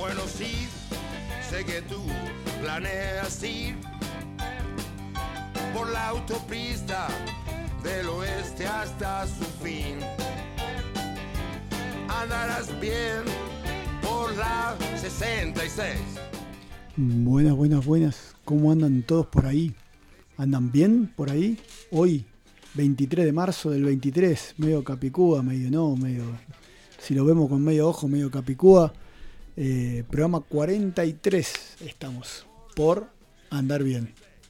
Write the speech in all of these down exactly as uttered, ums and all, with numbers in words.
Bueno, sí, sé que tú planeas ir por la autopista del oeste hasta su fin. Andarás bien por la sesenta y seis. Buenas, buenas, buenas. ¿Cómo andan todos por ahí? ¿Andan bien por ahí? Hoy, veintitrés de marzo del veintitrés, medio capicúa, medio no, medio... Si lo vemos con medio ojo, medio capicúa. Eh, programa cuarenta y tres estamos por andar bien.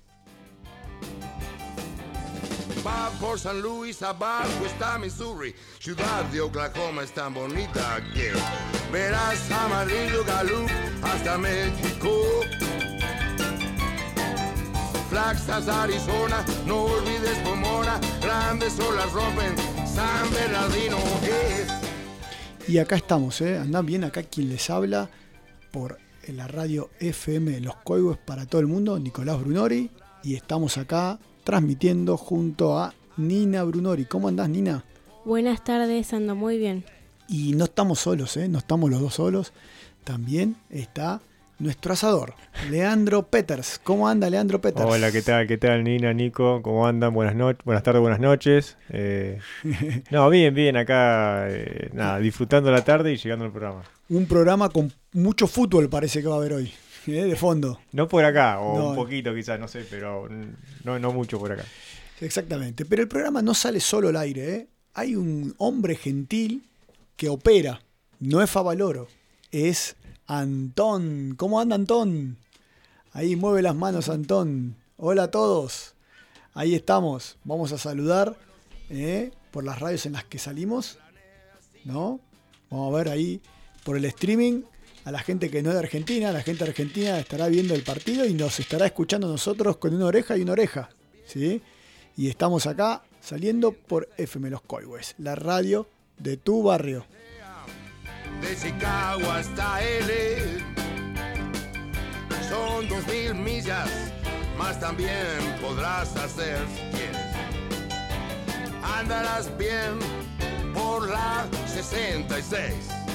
Va por San Luis, abajo está Missouri. Ciudad de Oklahoma es tan bonita que verás Amarillo, Gallup hasta México. Flagstaff, Arizona, no olvides Pomona. Grandes olas rompen San Bernardino. Eh. Y acá estamos, ¿eh? Andan bien acá quien les habla por la radio F M Los Coihues para todo el mundo, Nicolás Brunori. Y estamos acá transmitiendo junto a Nina Brunori. ¿Cómo andás, Nina? Buenas tardes, ando muy bien. Y no estamos solos, ¿eh? No estamos los dos solos. También está nuestro asador, Leandro Peters. ¿Cómo anda, Leandro Peters? Hola, ¿qué tal? ¿Qué tal, Nina, Nico? ¿Cómo andan? Buenas noches, buenas tardes, buenas noches. Eh, no, bien, bien, acá, eh, nada, disfrutando la tarde y llegando al programa. Un programa con mucho fútbol parece que va a haber hoy. ¿Eh? De fondo. No por acá, o no, un poquito quizás, no sé, pero no, no mucho por acá. Exactamente, pero el programa no sale solo al aire, ¿eh? Hay un hombre gentil que opera, no es Favaloro, es Antón. ¿Cómo anda, Antón? Ahí mueve las manos, Antón. Hola a todos. Ahí estamos, vamos a saludar ¿eh? por las radios en las que salimos, ¿no? Vamos a ver ahí por el streaming. A la gente que no es de Argentina, la gente de Argentina estará viendo el partido y nos estará escuchando nosotros con una oreja y una oreja, ¿sí? Y estamos acá saliendo por F M Los Coihues, la radio de tu barrio. De Chicago hasta L A son dos mil millas, más también podrás hacer si quieres. Andarás bien por la sesenta y seis.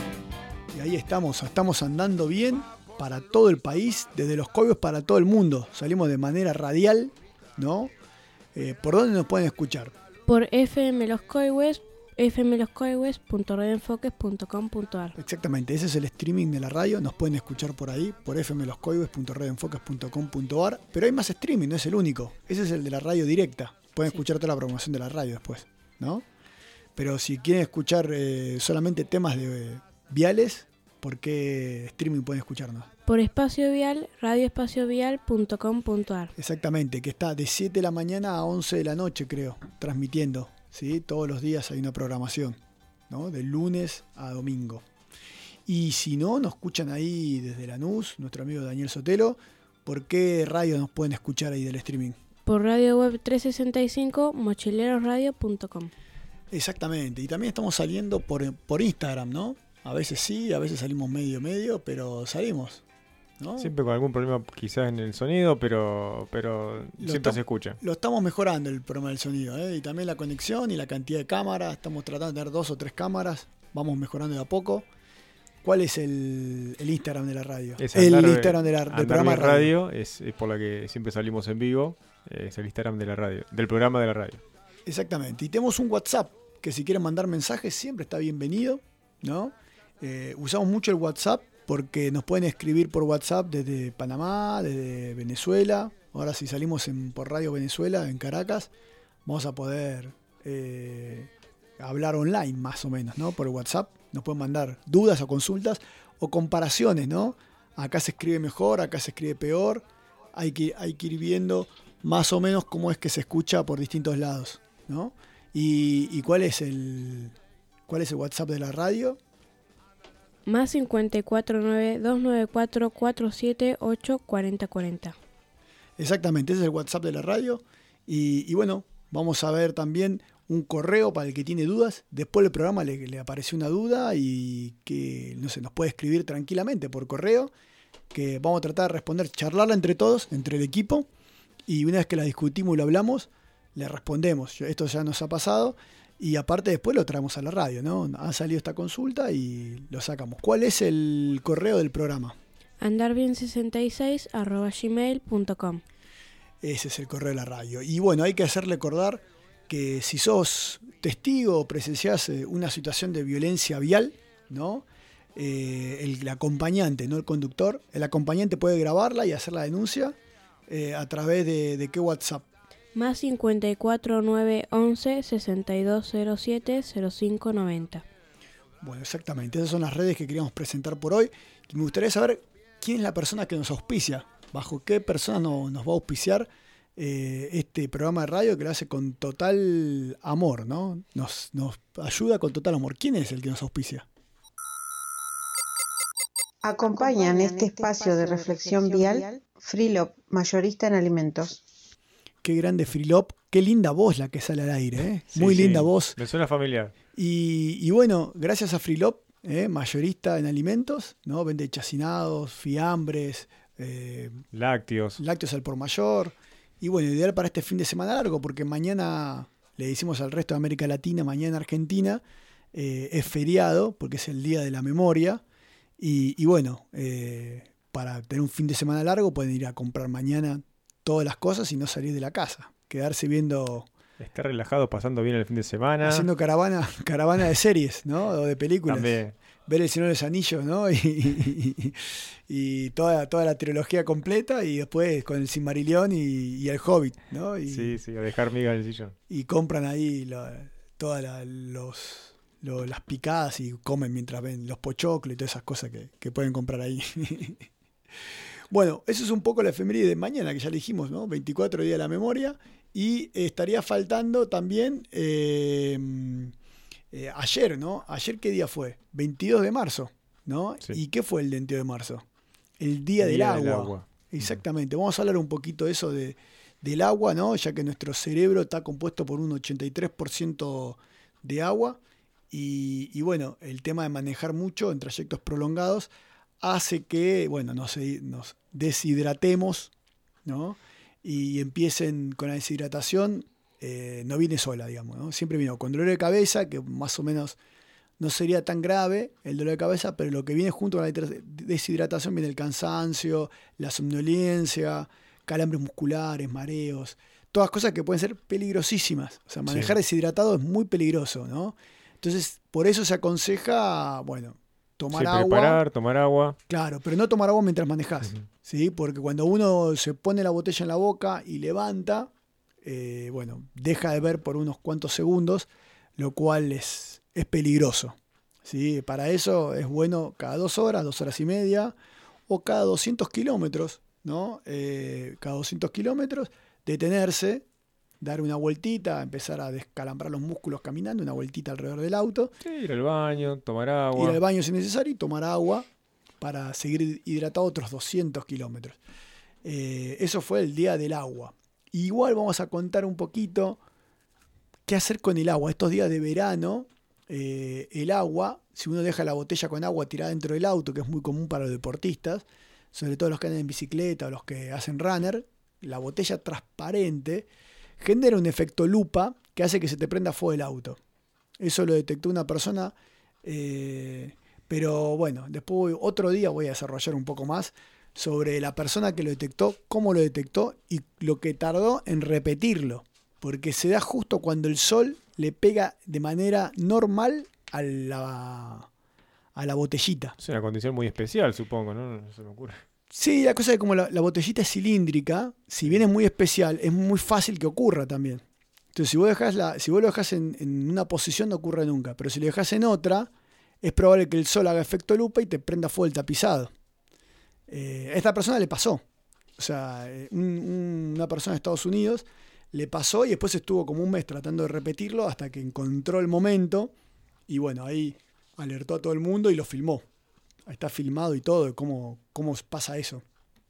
Y ahí estamos, estamos andando bien para todo el país, desde Los Coihues para todo el mundo. Salimos de manera radial, ¿no? Eh, ¿Por dónde nos pueden escuchar? Por F M Los Coihues, f m los coihues punto red enfoques punto com punto a r. Exactamente, ese es el streaming de la radio. Nos pueden escuchar por ahí, por f m los coihues punto red enfoques punto com punto a r. Pero hay más streaming, no es el único. Ese es el de la radio directa. Pueden sí. escuchar toda la programación de la radio después, ¿no? Pero si quieren escuchar eh, solamente temas de... Eh, viales, ¿por qué streaming pueden escucharnos? Por Espacio Vial, radio espacio vial punto com punto a r. Exactamente, que está de siete de la mañana a once de la noche, creo, transmitiendo, ¿sí? Todos los días hay una programación, ¿no? De lunes a domingo. Y si no, nos escuchan ahí desde Lanús, nuestro amigo Daniel Sotelo, ¿por qué radio nos pueden escuchar ahí del streaming? Por Radio Web trescientos sesenta y cinco, mochileros radio punto com. Exactamente, y también estamos saliendo por, por Instagram, ¿no? A veces sí, a veces salimos medio medio, pero salimos, ¿no? Siempre con algún problema quizás en el sonido, pero pero siempre se escucha. Lo estamos mejorando el problema del sonido, ¿eh? Y también la conexión y la cantidad de cámaras. Estamos tratando de tener dos o tres cámaras. Vamos mejorando de a poco. ¿Cuál es el, el Instagram de la radio? Es el andar, Instagram de la, del programa de radio. radio es, es por la que siempre salimos en vivo. Es el Instagram de la radio, del programa de la radio. Exactamente. Y tenemos un WhatsApp que si quieren mandar mensajes siempre está bienvenido, ¿no? Eh, usamos mucho el WhatsApp porque nos pueden escribir por WhatsApp desde Panamá, desde Venezuela. Ahora si salimos en, por Radio Venezuela, en Caracas, vamos a poder eh, hablar online más o menos, ¿no? Por WhatsApp. Nos pueden mandar dudas o consultas o comparaciones, ¿no? Acá se escribe mejor, acá se escribe peor. Hay que, hay que ir viendo más o menos cómo es que se escucha por distintos lados, ¿no? Y, y cuál es el cuál es el WhatsApp de la radio. Más cincuenta y cuatro nueve dos nueve cuatro cuatro siete ocho cuarenta cuarenta. Exactamente, ese es el WhatsApp de la radio. Y, y bueno, vamos a ver también un correo para el que tiene dudas. Después del programa le, le apareció una duda y que no sé, nos puede escribir tranquilamente por correo, que vamos a tratar de responder, charlarla entre todos, entre el equipo, y una vez que la discutimos y lo hablamos, le respondemos. Esto ya nos ha pasado Y aparte después lo traemos a la radio, ¿no? Ha salido esta consulta y lo sacamos. ¿Cuál es el correo del programa? andarbien sesenta y seis arroba gmail punto com. Ese es el correo de la radio. Y bueno, hay que hacerle recordar que si sos testigo o presenciás una situación de violencia vial, ¿no? Eh, el, el acompañante, no el conductor, el acompañante puede grabarla y hacer la denuncia eh, a través de, de qué WhatsApp. Más cincuenta y cuatro nueve once sesenta y dos cero siete cero cinco noventa. Bueno, exactamente. Esas son las redes que queríamos presentar por hoy. Y me gustaría saber quién es la persona que nos auspicia. Bajo qué persona no, nos va a auspiciar eh, este programa de radio que lo hace con total amor, ¿no? Nos, nos ayuda con total amor. ¿Quién es el que nos auspicia? Acompañan este espacio de reflexión vial Freelop, mayorista en alimentos. Qué grande Freelop, qué linda voz la que sale al aire, ¿eh? Sí, Muy sí, linda voz. Me suena familiar. Y, y bueno, gracias a Freelop, ¿eh? Mayorista en alimentos, ¿no? Vende chacinados, fiambres, eh, lácteos. lácteos al por mayor. Y bueno, ideal para este fin de semana largo, porque mañana, le decimos al resto de América Latina, mañana Argentina, eh, es feriado, porque es el Día de la Memoria. Y, y bueno, eh, para tener un fin de semana largo pueden ir a comprar mañana todas las cosas y no salir de la casa. Quedarse viendo... Estar relajado, pasando bien el fin de semana. Haciendo caravana, caravana de series, ¿no? O de películas. También. Ver El Señor de los Anillos, ¿no? Y, y, y toda, toda la trilogía completa y después con el Silmarillion y, y el Hobbit, ¿no? Y, sí, sí, a dejar miga en el sillón. Y compran ahí la, todas la, los, lo, las picadas y comen mientras ven los pochoclos y todas esas cosas que, que pueden comprar ahí. Bueno, eso es un poco la efeméride de mañana, que ya le dijimos, ¿no? veinticuatro Día de la Memoria. Y estaría faltando también eh, eh, ayer, ¿no? ¿Ayer qué día fue? veintidós de marzo, ¿no? Sí. ¿Y qué fue el veintidós de marzo? El Día, el del, día agua. del Agua. Exactamente. Vamos a hablar un poquito de eso de, del agua, ¿no? Ya que nuestro cerebro está compuesto por un ochenta y tres por ciento de agua. Y, y bueno, el tema de manejar mucho en trayectos prolongados hace que, bueno, nos, nos deshidratemos, ¿no? Y empiecen con la deshidratación, eh, no viene sola, digamos, ¿no? Siempre vino con dolor de cabeza, que más o menos no sería tan grave el dolor de cabeza, pero lo que viene junto con la deshidratación viene el cansancio, la somnolencia, calambres musculares, mareos, todas cosas que pueden ser peligrosísimas. O sea, manejar sí. deshidratado es muy peligroso, ¿no? Entonces, por eso se aconseja, bueno, tomar sí, agua. Preparar, tomar agua. Claro, pero no tomar agua mientras manejás. Uh-huh. ¿Sí? Porque cuando uno se pone la botella en la boca y levanta, eh, bueno, deja de ver por unos cuantos segundos, lo cual es, es peligroso. ¿Sí? Para eso es bueno cada dos horas, dos horas y media, o cada doscientos kilómetros, ¿no? Eh, cada doscientos kilómetros, detenerse, dar una vueltita, empezar a descalambrar los músculos caminando, una vueltita alrededor del auto. Sí, ir al baño, tomar agua. Ir al baño si es necesario y tomar agua para seguir hidratado otros doscientos kilómetros. Eh, eso fue el Día del Agua. Igual vamos a contar un poquito qué hacer con el agua. Estos días de verano, eh, el agua, si uno deja la botella con agua tirada dentro del auto, que es muy común para los deportistas, sobre todo los que andan en bicicleta o los que hacen runner, la botella transparente genera un efecto lupa que hace que se te prenda fuego el auto. Eso lo detectó una persona, eh, pero bueno, después otro día voy a desarrollar un poco más sobre la persona que lo detectó, cómo lo detectó y lo que tardó en repetirlo. Porque se da justo cuando el sol le pega de manera normal a la, a la botellita. Es una condición muy especial, supongo, ¿no? No se me ocurre. Sí, la cosa es que como la, la botellita es cilíndrica, si bien es muy especial, es muy fácil que ocurra también. Entonces, si vos, dejás la, si vos lo dejás en, en una posición, no ocurre nunca. Pero si lo dejás en otra, es probable que el sol haga efecto lupa y te prenda fuego el tapizado. Eh, a esta persona le pasó. O sea, un, un, una persona de Estados Unidos le pasó y después estuvo como un mes tratando de repetirlo hasta que encontró el momento. Y bueno, ahí alertó a todo el mundo y lo filmó. Ahí está filmado y todo, de cómo, cómo pasa eso.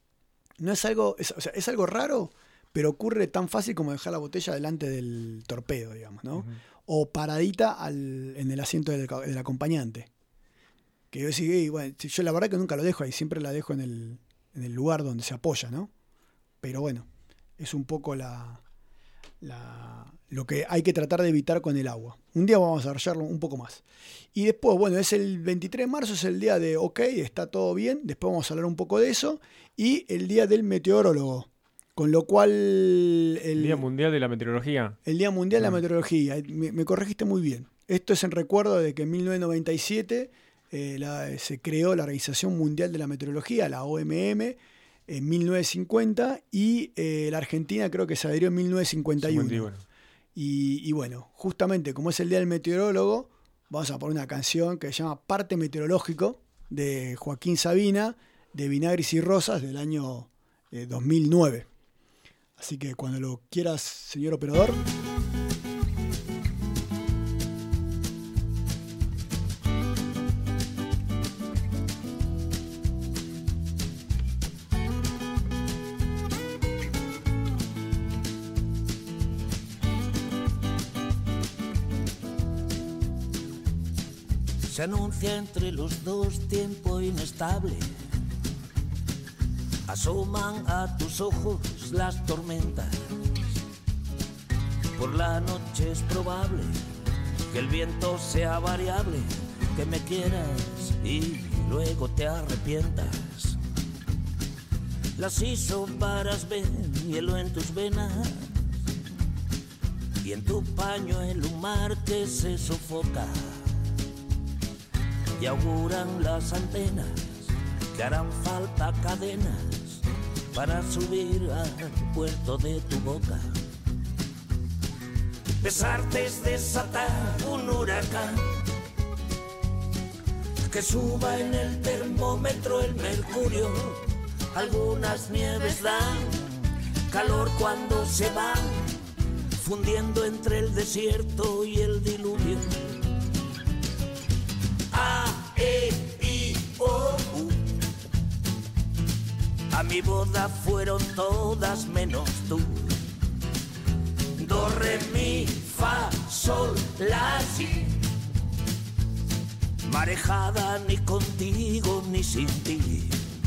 No es algo, es, o sea, es algo raro, pero ocurre tan fácil como dejar la botella delante del torpedo, digamos, ¿no? Uh-huh. O paradita al, en el asiento del, del acompañante. Que yo decía, bueno, yo la verdad que nunca lo dejo ahí, siempre la dejo en el, en el lugar donde se apoya, ¿no? Pero bueno, es un poco la, la, lo que hay que tratar de evitar con el agua. Un día vamos a desarrollarlo un poco más. Y después, bueno, es el veintitrés de marzo, es el día de ok, está todo bien. Después vamos a hablar un poco de eso. Y el día del meteorólogo. Con lo cual... El, el Día Mundial de la Meteorología. El Día Mundial de la Meteorología. Me, me corregiste muy bien. Esto es en recuerdo de que en mil novecientos noventa y siete eh, la, se creó la Organización Mundial de la Meteorología, la O M M, en mil novecientos cincuenta, y eh, la Argentina creo que se adhirió en mil novecientos cincuenta y uno. cincuenta y uno. Y, y bueno, justamente como es el Día del Meteorólogo, vamos a poner una canción que se llama Parte Meteorológico, de Joaquín Sabina, de Vinagres y Rosas, del año eh, dos mil nueve. Así que cuando lo quieras, señor operador. Se anuncia entre los dos tiempo inestable. Asoman a tus ojos las tormentas. Por la noche es probable que el viento sea variable, que me quieras y luego te arrepientas. Las isóbaras ven hielo en tus venas y en tu pañuelo un mar que se sofoca. Y auguran las antenas que harán falta cadenas para subir al puerto de tu boca. Besarte es desatar un huracán que suba en el termómetro el mercurio. Algunas nieves dan calor cuando se van fundiendo entre el desierto y el diluvio. A, E, I, O, U. A mi boda fueron todas menos tú. Do, re, mi, fa, sol, la, si. Marejada ni contigo ni sin ti.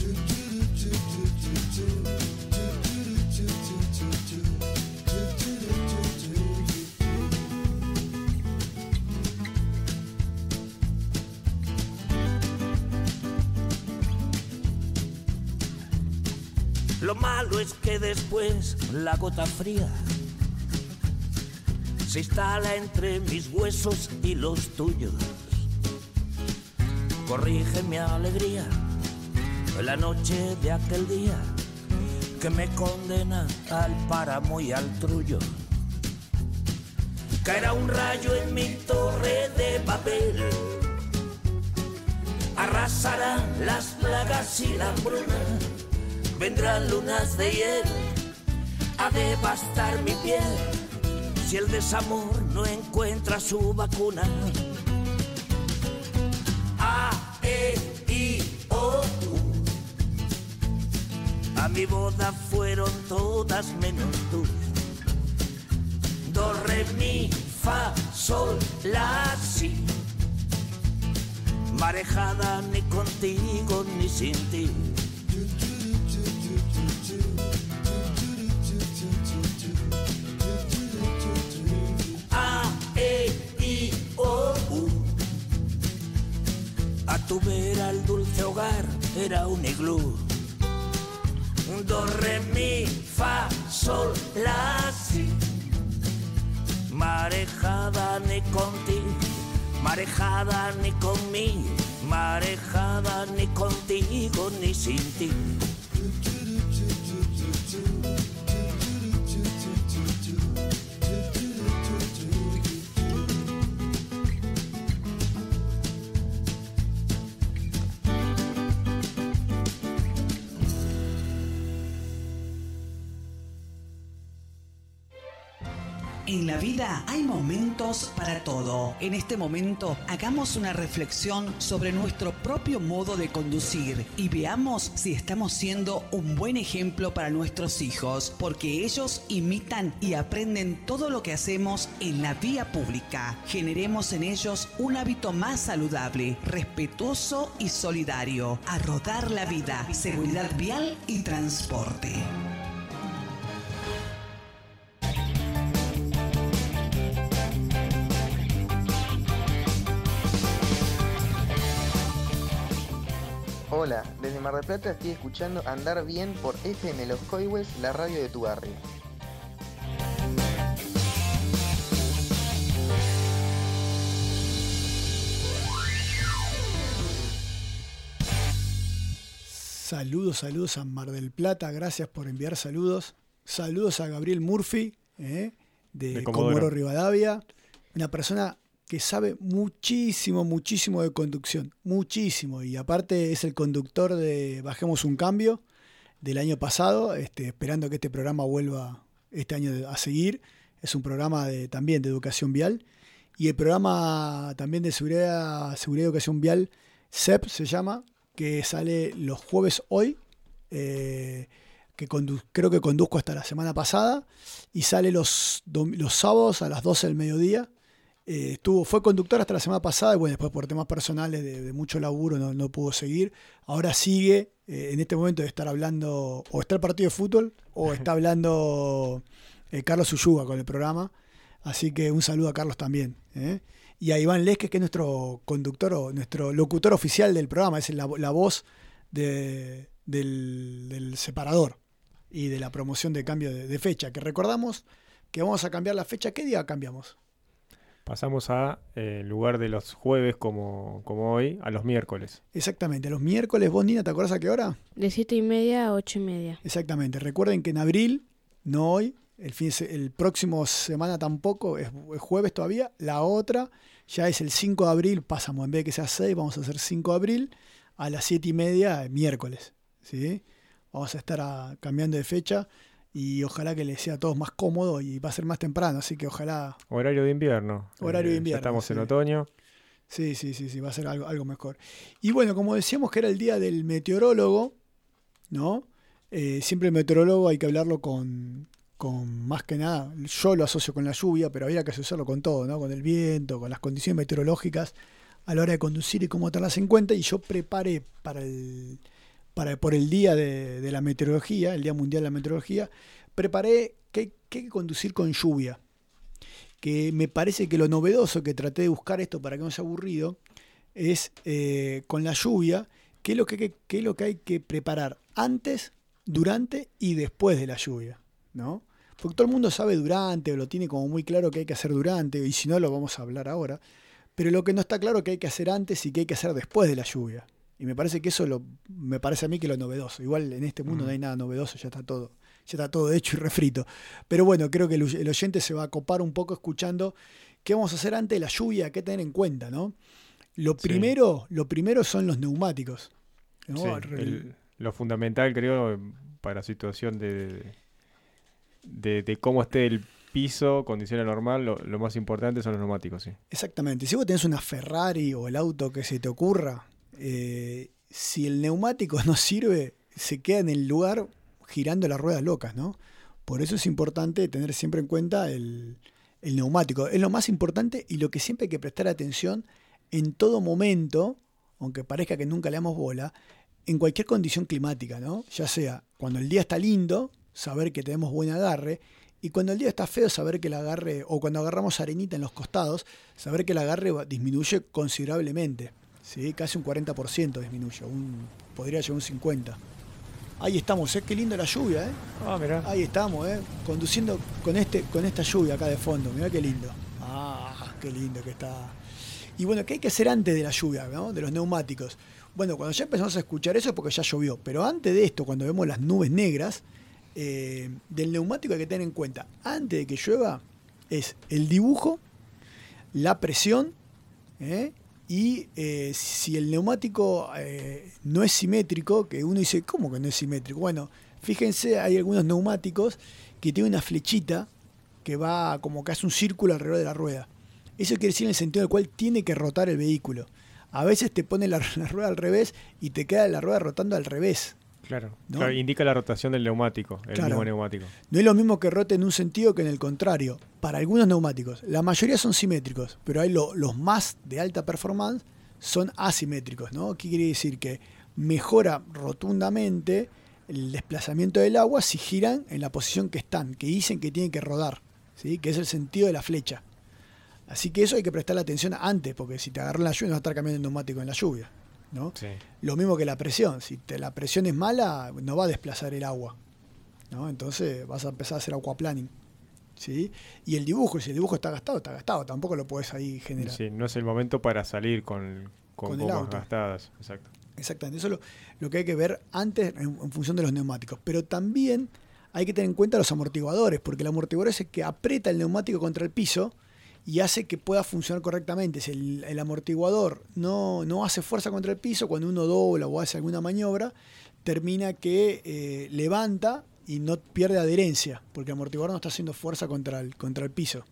Lo malo es que después la gota fría se instala entre mis huesos y los tuyos. Corrige mi alegría la noche de aquel día que me condena al páramo y al trullo. Caerá un rayo en mi torre de papel, arrasarán las plagas y la hambruna. Vendrán lunas de hiel a devastar mi piel si el desamor no encuentra su vacuna. A, E, I, O, U. A mi boda fueron todas menos tú. Do, re, mi, fa, sol, la, si. Marejada ni contigo ni sin ti. A, E, I, O, U. A tu vera el dulce hogar era un iglú. Do, re, mi, fa, sol, la, si. Marejada ni contigo, marejada ni conmigo, marejada ni contigo ni sin ti. En la vida hay momentos para todo. En este momento, hagamos una reflexión sobre nuestro propio modo de conducir y veamos si estamos siendo un buen ejemplo para nuestros hijos, porque ellos imitan y aprenden todo lo que hacemos en la vía pública. Generemos en ellos un hábito más saludable, respetuoso y solidario. A rodar la vida, seguridad vial y transporte. Hola, desde Mar del Plata estoy escuchando Andar Bien por F M Los Coihues, la radio de tu barrio. Saludos, saludos a Mar del Plata, gracias por enviar saludos. Saludos a Gabriel Murphy, eh, de, de Comodoro. Comodoro Rivadavia, una persona que sabe muchísimo, muchísimo de conducción, muchísimo, y aparte es el conductor de Bajemos un Cambio del año pasado, este, esperando que este programa vuelva este año a seguir. Es un programa de, también de educación vial, y el programa también de seguridad, seguridad y educación vial, S E P se llama, que sale los jueves hoy, eh, que condu- creo que conduzco hasta la semana pasada, y sale los, dom- los sábados a las doce del mediodía. Eh, estuvo, fue conductor hasta la semana pasada, y bueno, después por temas personales de, de mucho laburo no, no pudo seguir. Ahora sigue, eh, en este momento de estar hablando, o está el partido de fútbol, o está hablando eh, Carlos Ulluga con el programa. Así que un saludo a Carlos también, ¿eh? Y a Iván Lesques, que es nuestro conductor o nuestro locutor oficial del programa, es la, la voz de, del, del separador y de la promoción de cambio de, de fecha, que recordamos que vamos a cambiar la fecha. ¿Qué día cambiamos? Pasamos a, eh, en lugar de los jueves como, como hoy, a los miércoles. Exactamente, a los miércoles. ¿Vos, Nina, te acordás a qué hora? De siete y media a ocho y media. Exactamente, recuerden que en abril, no hoy, el, fin, el próximo semana tampoco, es, es jueves todavía, la otra ya es el cinco de abril, pasamos, en vez de que sea seis, vamos a hacer cinco de abril, a las siete y media, miércoles, ¿sí? Vamos a estar a, cambiando de fecha, y ojalá que les sea a todos más cómodo, y va a ser más temprano, así que ojalá... Horario de invierno. Horario de invierno. Ya estamos sí. en otoño. Sí, sí, sí, sí, va a ser algo, algo mejor. Y bueno, como decíamos que era el día del meteorólogo, ¿no? Eh, siempre el meteorólogo hay que hablarlo con... con más que nada, yo lo asocio con la lluvia, pero habría que asociarlo con todo, ¿no? Con el viento, con las condiciones meteorológicas a la hora de conducir y cómo tenerlas en cuenta. Y yo preparé para el, para, por el día de, de la meteorología, el Día Mundial de la Meteorología, preparé que hay que conducir con lluvia. Que me parece que lo novedoso, que traté de buscar esto para que no sea aburrido, es eh, con la lluvia, qué es lo que, que, que es lo que hay que preparar antes, durante y después de la lluvia, ¿no? Porque todo el mundo sabe durante, o lo tiene como muy claro que hay que hacer durante, y si no lo vamos a hablar ahora, pero lo que no está claro es que hay que hacer antes y que hay que hacer después de la lluvia. Y me parece que eso lo, me parece a mí que lo novedoso. Igual en este mundo mm. no hay nada novedoso, ya está todo, ya está todo hecho y refrito. Pero bueno, creo que el, el oyente se va a copar un poco escuchando qué vamos a hacer antes de la lluvia, qué tener en cuenta, ¿no? Lo primero, sí. lo primero son los neumáticos, ¿no? Sí, el, lo fundamental, creo, para la situación de, de, de cómo esté el piso, condiciones normal, lo, lo más importante son los neumáticos, sí. Exactamente. Si vos tenés una Ferrari o el auto que se te ocurra, eh, si el neumático no sirve, se queda en el lugar girando las ruedas locas, ¿no? Por eso es importante tener siempre en cuenta el, el neumático. Es lo más importante y lo que siempre hay que prestar atención en todo momento, aunque parezca que nunca le damos bola, en cualquier condición climática, ¿no? Ya sea cuando el día está lindo, saber que tenemos buen agarre, y cuando el día está feo, saber que el agarre, o cuando agarramos arenita en los costados, saber que el agarre disminuye considerablemente, ¿sí? Casi un cuarenta por ciento disminuye, un, podría llegar a un cincuenta por ciento. Ahí estamos, ¿eh? Qué linda la lluvia, ¿eh? Ah, mirá. Ahí estamos, ¿eh? Conduciendo con, este, con esta lluvia acá de fondo, mirá qué lindo. Ah, qué lindo que está. Y bueno, ¿qué hay que hacer antes de la lluvia, ¿no? De los neumáticos? Bueno, cuando ya empezamos a escuchar eso es porque ya llovió, pero antes de esto, cuando vemos las nubes negras, Eh, del neumático hay que tener en cuenta, antes de que llueva, es el dibujo, la presión, ¿eh? y eh, si el neumático eh, no es simétrico, que uno dice, ¿cómo que no es simétrico? Bueno, fíjense, hay algunos neumáticos que tienen una flechita que va como que hace un círculo alrededor de la rueda. Eso quiere decir en el sentido en el cual tiene que rotar el vehículo. A veces te pone la, la rueda al revés y te queda la rueda rotando al revés. Claro, ¿no? Claro, indica la rotación del neumático, el claro. mismo neumático. No es lo mismo que rote en un sentido que en el contrario. Para algunos neumáticos, la mayoría son simétricos, pero hay lo, los más de alta performance son asimétricos, ¿no? ¿Qué quiere decir? Que mejora rotundamente el desplazamiento del agua si giran en la posición que están, que dicen que tienen que rodar, ¿sí? Que es el sentido de la flecha. Así que eso hay que prestarle atención antes, porque si te agarró en la lluvia no vas a estar cambiando el neumático en la lluvia, ¿no? Sí. Lo mismo que la presión. Si te, la presión es mala, no va a desplazar el agua, ¿no? Entonces vas a empezar a hacer aquaplaning, ¿sí? Y el dibujo, si el dibujo está gastado, está gastado. Tampoco lo puedes ahí generar. Sí, no es el momento para salir con, con, Con el gomas auto. gastadas. Exacto. Exactamente. Eso es lo, lo que hay que ver antes en, en función de los neumáticos. Pero también hay que tener en cuenta los amortiguadores, porque el amortiguador es el que aprieta el neumático contra el piso y hace que pueda funcionar correctamente. Si el, el amortiguador no, no hace fuerza contra el piso, cuando uno dobla o hace alguna maniobra, termina que eh, levanta y no pierde adherencia, porque el amortiguador no está haciendo fuerza contra el, contra el piso.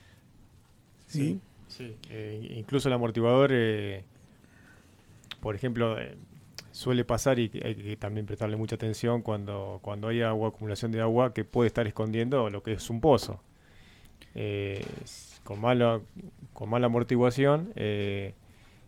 ¿Sí? Sí, sí. Eh, incluso el amortiguador, eh, por ejemplo, eh, suele pasar y hay que también prestarle mucha atención cuando, cuando hay agua, acumulación de agua que puede estar escondiendo lo que es un pozo. Eh, con mala, con mala amortiguación, eh,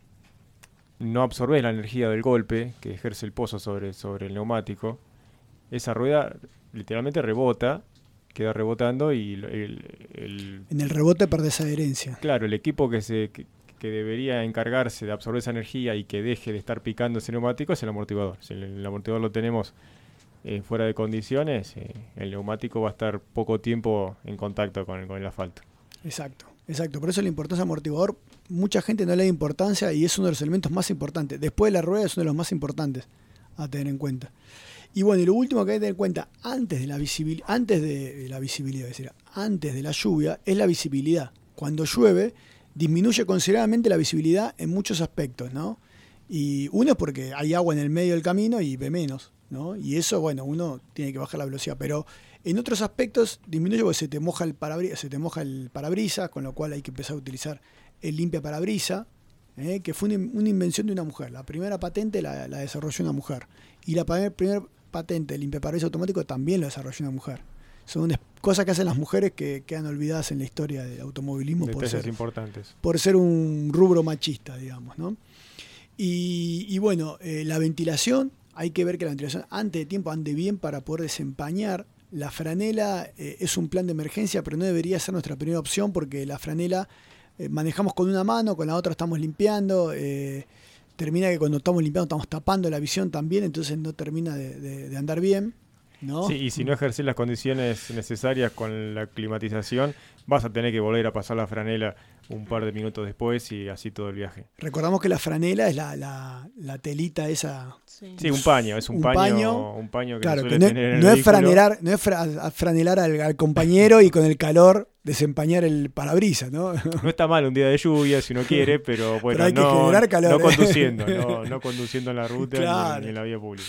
no absorbes la energía del golpe que ejerce el pozo sobre, sobre el neumático. Esa rueda literalmente rebota, queda rebotando y el, el, el En el rebote perdés adherencia. claro, el equipo que se que, que debería encargarse de absorber esa energía y que deje de estar picando ese neumático es el amortiguador. Si el, el amortiguador lo tenemos eh, fuera de condiciones, eh, el neumático va a estar poco tiempo en contacto con el, con el asfalto. Exacto, exacto. Por eso la importancia del amortiguador, mucha gente no le da importancia y es uno de los elementos más importantes. Después de la rueda es uno de los más importantes a tener en cuenta. Y bueno, y lo último que hay que tener en cuenta antes de la visibilidad, antes de la visibilidad, es decir, antes de la lluvia, es la visibilidad. Cuando llueve, disminuye considerablemente la visibilidad en muchos aspectos, ¿no? Y uno es porque hay agua en el medio del camino y ve menos, ¿no? Y eso, bueno, uno tiene que bajar la velocidad, pero en otros aspectos disminuye porque se te moja el parabrisas, se te moja el parabrisas, con lo cual hay que empezar a utilizar el limpia parabrisas, ¿eh? Que fue una, una invención de una mujer. La primera patente la, la desarrolló una mujer. Y la primera primer patente del limpia parabrisas automático también lo desarrolló una mujer. Son cosas que hacen las mujeres que quedan olvidadas en la historia del automovilismo por Detalles ser, importantes. por ser un rubro machista, digamos, ¿no? Y, y bueno, eh, la ventilación, hay que ver que la ventilación antes de tiempo ande bien para poder desempañar. La franela eh, es un plan de emergencia, pero no debería ser nuestra primera opción porque la franela eh, manejamos con una mano, con la otra estamos limpiando. Eh, termina que cuando estamos limpiando estamos tapando la visión también, entonces no termina de, de, de andar bien, ¿no? Sí, y si no ejerces las condiciones necesarias con la climatización, vas a tener que volver a pasar la franela un par de minutos después y así todo el viaje. Recordamos que la franela es la, la, la telita esa. Sí. Sí, un paño, es un, Un paño, paño, un paño que Claro, se que suele no, tener en el no es vehículo. franelar, no es fra- franelar al, al compañero y con el calor desempañar el parabrisas, ¿no? No está mal un día de lluvia si uno quiere, pero bueno, Pero hay que no, generar calor, no ¿eh? conduciendo, no, no conduciendo en la ruta Claro. ni, ni en la vía pública.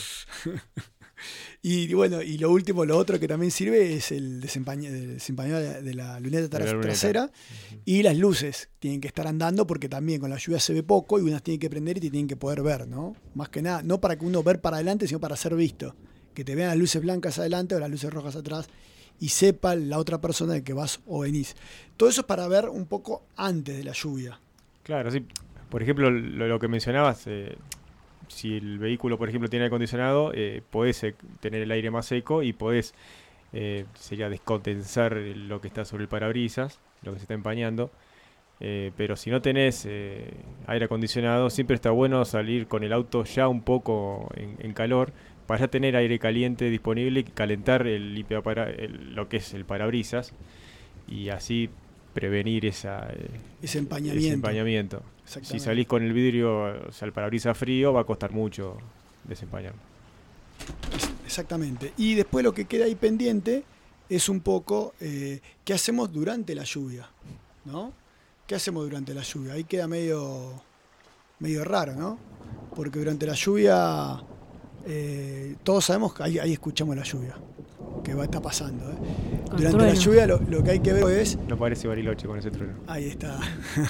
Y bueno, y lo último, lo otro que también sirve es el desempaño, el desempañado de, de la luneta De la tra- luneta. trasera. Uh-huh. Y las luces tienen que estar andando porque también con la lluvia se ve poco y unas tienen que prender y te tienen que poder ver, ¿no? Más que nada, no para que uno ver para adelante, sino para ser visto. Que te vean las luces blancas adelante o las luces rojas atrás y sepa la otra persona de que vas o venís. Todo eso es para ver un poco antes de la lluvia. Claro, sí. Por ejemplo, lo, lo que mencionabas, eh, si el vehículo, por ejemplo, tiene aire acondicionado, eh, podés eh, tener el aire más seco y podés, eh, sería descondensar lo que está sobre el parabrisas, lo que se está empañando. Eh, pero si no tenés eh, aire acondicionado, siempre está bueno salir con el auto ya un poco en, en calor, para ya tener aire caliente disponible y calentar el limpia para, el, lo que es el parabrisas y así prevenir esa, eh, Ese empañamiento. ese empañamiento. Si salís con el vidrio, o sea, el parabrisas frío, va a costar mucho desempañar. Exactamente. Y después lo que queda ahí pendiente es un poco eh, qué hacemos durante la lluvia, ¿no? ¿Qué hacemos durante la lluvia? Ahí queda medio, medio raro, ¿no? Porque durante la lluvia eh, todos sabemos que ahí, ahí escuchamos la lluvia que va a estar pasando, ¿eh? Durante trueno. la lluvia lo, lo que hay que ver es... No parece Bariloche con ese trueno. Ahí está.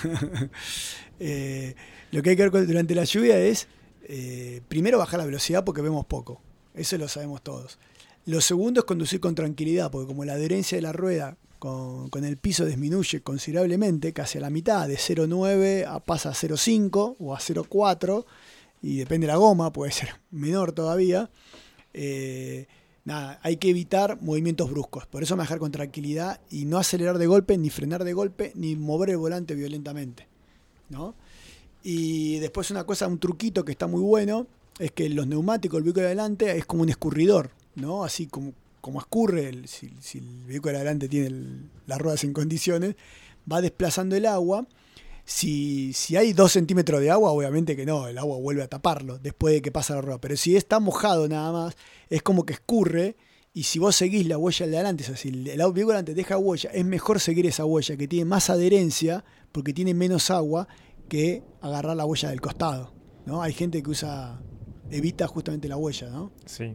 eh, lo que hay que ver con- durante la lluvia es, eh, primero, bajar la velocidad porque vemos poco. Eso lo sabemos todos. Lo segundo es conducir con tranquilidad, porque como la adherencia de la rueda con, con el piso disminuye considerablemente, casi a la mitad, de cero coma nueve a, pasa a cero coma cinco o a cero coma cuatro, y depende de la goma, puede ser menor todavía. Eh, Nada, hay que evitar movimientos bruscos. Por eso manejar con tranquilidad y no acelerar de golpe, ni frenar de golpe, ni mover el volante violentamente, ¿no? Y después una cosa, un truquito que está muy bueno, es que los neumáticos, el vehículo de adelante es como un escurridor, ¿no? Así como, como escurre, el, si, si el vehículo de adelante tiene el, las ruedas en condiciones, va desplazando el agua. Si, si hay dos centímetros de agua, obviamente que no, el agua vuelve a taparlo después de que pasa la rueda. Pero si está mojado nada más, es como que escurre. Y si vos seguís la huella del de adelante, o sea, si el vehículo de adelante deja huella, es mejor seguir esa huella que tiene más adherencia porque tiene menos agua que agarrar la huella del costado, ¿no? Hay gente que usa, evita justamente la huella, ¿no? Sí.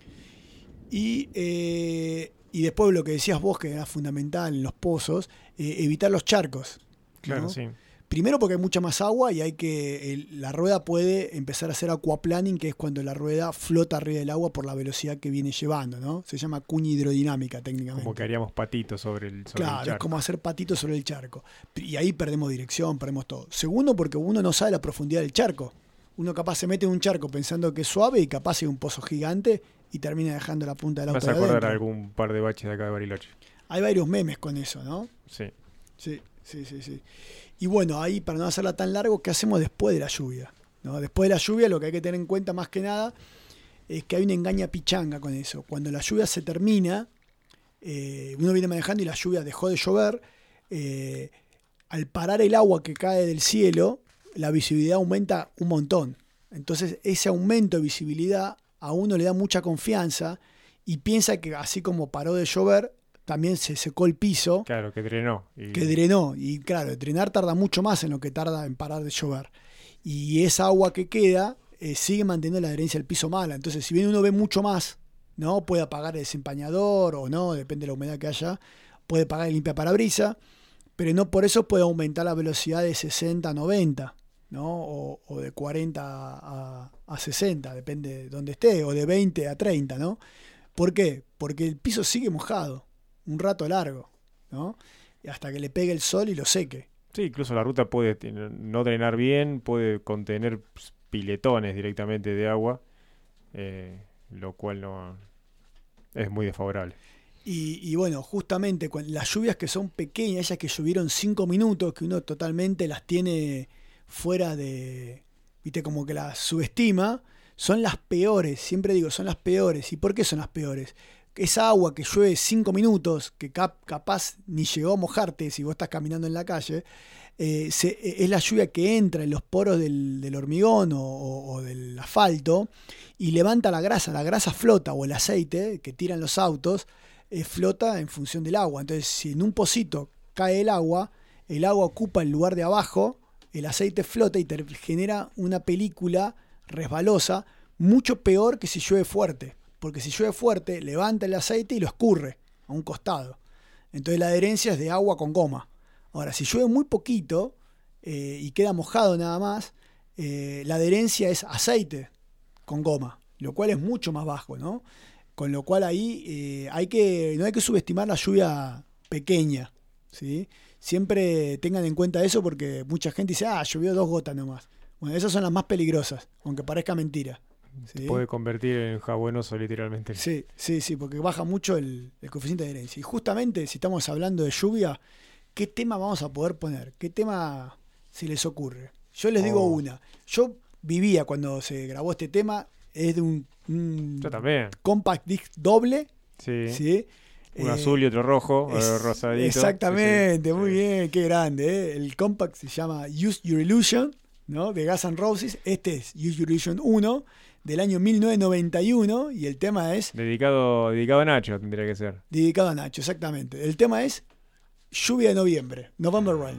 Y, eh, y después lo que decías vos, que era fundamental en los pozos, eh, evitar los charcos, ¿no? Claro, sí. Primero porque hay mucha más agua y hay que el, la rueda puede empezar a hacer aquaplaning, que es cuando la rueda flota arriba del agua por la velocidad que viene llevando, ¿no? Se llama cuña hidrodinámica técnicamente. Como que haríamos patitos sobre el, sobre claro, el charco. es como hacer patitos sobre el charco. Y ahí perdemos dirección, perdemos todo. Segundo, porque uno no sabe la profundidad del charco. Uno capaz se mete en un charco pensando que es suave y capaz hay un pozo gigante y termina dejando la punta del auto. Vas a de acordar adentro. algún par de baches de acá de Bariloche. Hay varios memes con eso, ¿no? Sí. Sí, sí, sí, sí. Y bueno, ahí para no hacerla tan largo, ¿qué hacemos después de la lluvia? ¿No? Después de la lluvia lo que hay que tener en cuenta más que nada es que hay una engaña pichanga con eso. Cuando la lluvia se termina, eh, uno viene manejando y la lluvia dejó de llover, eh, al parar el agua que cae del cielo, la visibilidad aumenta un montón. Entonces ese aumento de visibilidad a uno le da mucha confianza y piensa que así como paró de llover, también se secó el piso. Claro, que drenó. Y... Que drenó. Y claro, drenar tarda mucho más en lo que tarda en parar de llover. Y esa agua que queda eh, sigue manteniendo la adherencia del piso mala. Entonces, si bien uno ve mucho más, ¿no? Puede apagar el desempañador o no, depende de la humedad que haya. Puede apagar el limpiaparabrisas, pero no por eso puede aumentar la velocidad de sesenta a noventa, ¿no? O, o de cuarenta a, a sesenta, depende de dónde esté, o de veinte a treinta, ¿no? ¿Por qué? Porque el piso sigue mojado un rato largo, ¿no? Hasta que le pegue el sol y lo seque. Sí, incluso la ruta puede no drenar bien, puede contener piletones directamente de agua, eh, lo cual no es muy desfavorable. Y, y bueno, justamente con las lluvias que son pequeñas, ellas que llovieron cinco minutos, que uno totalmente las tiene fuera de, viste, como que las subestima, son las peores, siempre digo, son las peores. ¿Y por qué son las peores? Esa agua que llueve cinco minutos, que cap, capaz ni llegó a mojarte si vos estás caminando en la calle, eh, se, es la lluvia que entra en los poros del, del hormigón o, o, o del asfalto y levanta la grasa. La grasa flota, o el aceite que tiran los autos, eh, flota en función del agua. Entonces, si en un pocito cae el agua, el agua ocupa el lugar de abajo, el aceite flota y te genera una película resbalosa, mucho peor que si llueve fuerte. Porque si llueve fuerte, levanta el aceite y lo escurre a un costado. Entonces la adherencia es de agua con goma. Ahora, si llueve muy poquito eh, y queda mojado nada más, eh, la adherencia es aceite con goma, lo cual es mucho más bajo, ¿no? Con lo cual ahí eh, hay que, no hay que subestimar la lluvia pequeña, ¿sí? Siempre tengan en cuenta eso porque mucha gente dice, ah, llovió dos gotas nomás. Bueno, esas son las más peligrosas, aunque parezca mentira. ¿Sí? Puede convertir en jabonoso literalmente. Sí, sí, sí, porque baja mucho el, el coeficiente de adherencia. Y justamente si estamos hablando de lluvia, ¿qué tema vamos a poder poner? ¿Qué tema se les ocurre? Yo les digo Oh. una. Yo vivía cuando se grabó este tema, es de un, un Yo también. compact disc doble. Sí. ¿Sí? Un Eh, azul y otro rojo, es- eh, rosadito. Exactamente, Sí, sí. muy Sí. bien, qué grande. ¿eh? El compact se llama Use Your Illusion, ¿no? De Guns N' Roses. Este es Use Your Illusion uno del año mil novecientos noventa y uno y el tema es Dedicado, dedicado a Nacho tendría que ser. dedicado a Nacho, exactamente. El tema es Lluvia de Noviembre, November Rain.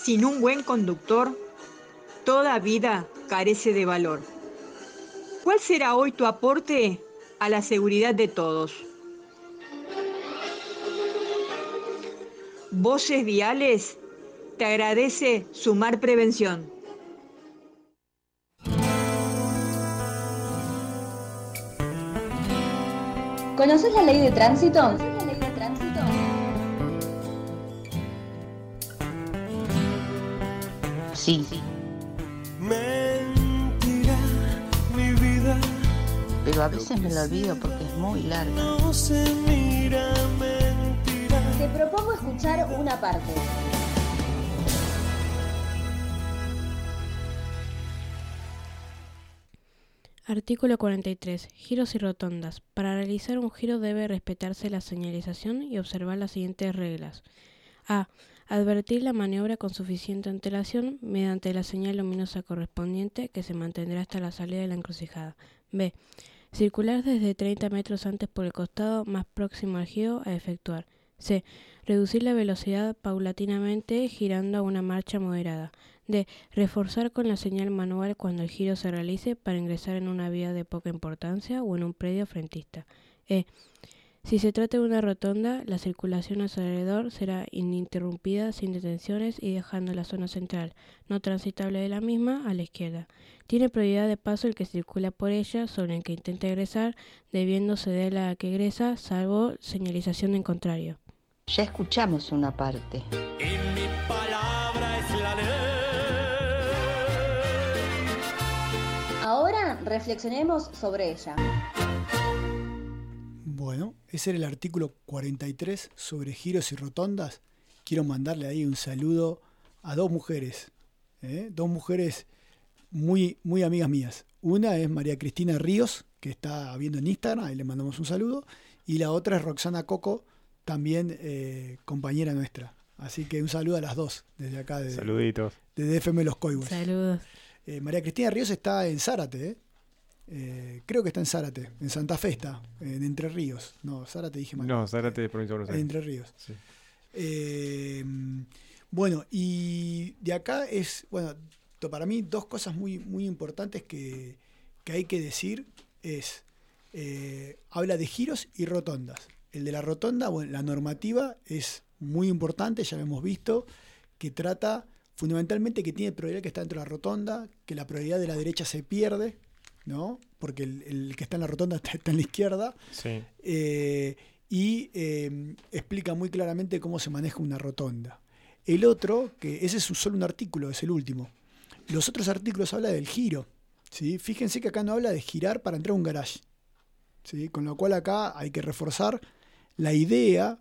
Sin un buen conductor, toda vida carece de valor. ¿Cuál será hoy tu aporte a la seguridad de todos? Voces Viales te agradece Sumar Prevención. ¿Conoces la ley de tránsito? ¿Conoces la ley de tránsito? Sí. Mentira, mi vida. Pero a veces me lo olvido porque es muy larga. No se mira, mentira. Te propongo escuchar una parte. Artículo cuarenta y tres. Giros y rotondas. Para realizar un giro debe respetarse la señalización y observar las siguientes reglas. A. Advertir la maniobra con suficiente antelación mediante la señal luminosa correspondiente que se mantendrá hasta la salida de la encrucijada. B. Circular desde treinta metros antes por el costado más próximo al giro a efectuar. C. Reducir la velocidad paulatinamente girando a una marcha moderada. D. Reforzar con la señal manual cuando el giro se realice para ingresar en una vía de poca importancia o en un predio frentista. E. Si se trata de una rotonda, la circulación a su alrededor será ininterrumpida sin detenciones y dejando la zona central no transitable de la misma a la izquierda. Tiene prioridad de paso el que circula por ella sobre el que intenta egresar, debiendo ceder a la que egresa, salvo señalización en contrario. Ya escuchamos una parte. Y mi palabra es la ley. Ahora reflexionemos sobre ella. Bueno, ese era el artículo cuarenta y tres sobre giros y rotondas. Quiero mandarle ahí un saludo a dos mujeres, ¿eh? dos mujeres muy, muy amigas mías. Una es María Cristina Ríos, que está viendo en Instagram, ahí le mandamos un saludo, y la otra es Roxana Coco, también eh, compañera nuestra. Así que un saludo a las dos, desde acá, de, saluditos. Desde F M Los Coihues. Saludos. Eh, María Cristina Ríos está en Zárate, ¿eh? Eh, creo que está en Zárate, en Santa Fe está, en Entre Ríos. No, Zárate dije mal. No, Zárate de Provincia de Buenos Aires. En Entre Ríos. Sí. Eh, bueno, y de acá es, bueno, para mí dos cosas muy, muy importantes que, que hay que decir es, eh, habla de giros y rotondas. El de la rotonda, bueno, la normativa es muy importante, ya lo hemos visto, que trata fundamentalmente que tiene prioridad que está dentro de la rotonda, que la prioridad de la derecha se pierde, ¿no? Porque el, el que está en la rotonda está, está en la izquierda. Sí. Eh, y eh, explica muy claramente cómo se maneja una rotonda. El otro, que ese es solo un artículo, es el último. Los otros artículos hablan del giro, ¿sí? Fíjense que acá no habla de girar para entrar a un garage, ¿sí? Con lo cual acá hay que reforzar la idea.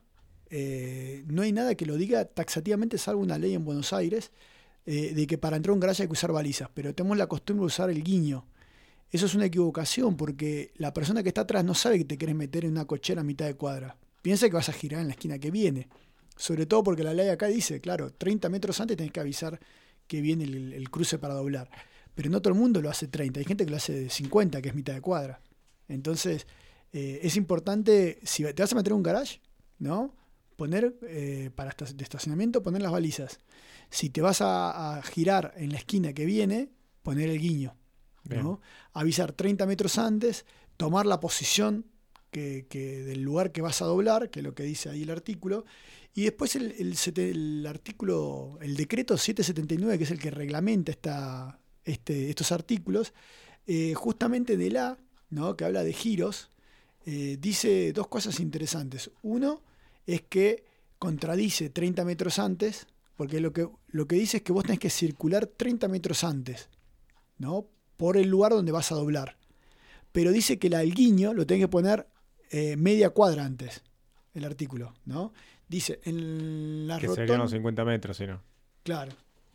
Eh, no hay nada que lo diga taxativamente, salvo una ley en Buenos Aires, eh, de que para entrar a un garage hay que usar balizas, pero tenemos la costumbre de usar el guiño. Eso es una equivocación, porque la persona que está atrás no sabe que te querés meter en una cochera a mitad de cuadra. Piensa que vas a girar en la esquina que viene. Sobre todo porque la ley acá dice, claro, treinta metros antes tenés que avisar que viene el, el cruce para doblar. Pero no todo el mundo lo hace treinta. Hay gente que lo hace de cincuenta, que es mitad de cuadra. Entonces, eh, es importante, si te vas a meter en un garage, ¿no? Poner, eh, para de estacionamiento, poner las balizas. Si te vas a, a girar en la esquina que viene, poner el guiño, ¿no? Avisar treinta metros antes, tomar la posición que, que del lugar que vas a doblar, que es lo que dice ahí el artículo, y después el, el, el artículo, el decreto setecientos setenta y nueve, que es el que reglamenta esta, este, estos artículos, eh, justamente de la, ¿no? Que habla de giros, eh, dice dos cosas interesantes. Uno es que contradice treinta metros antes, porque lo que, lo que dice es que vos tenés que circular treinta metros antes, ¿no? Por el lugar donde vas a doblar. Pero dice que la, el guiño lo tenés que poner eh, media cuadra antes, el artículo, ¿no? Dice, en la que rotonda... serían los cincuenta metros, si no. Claro.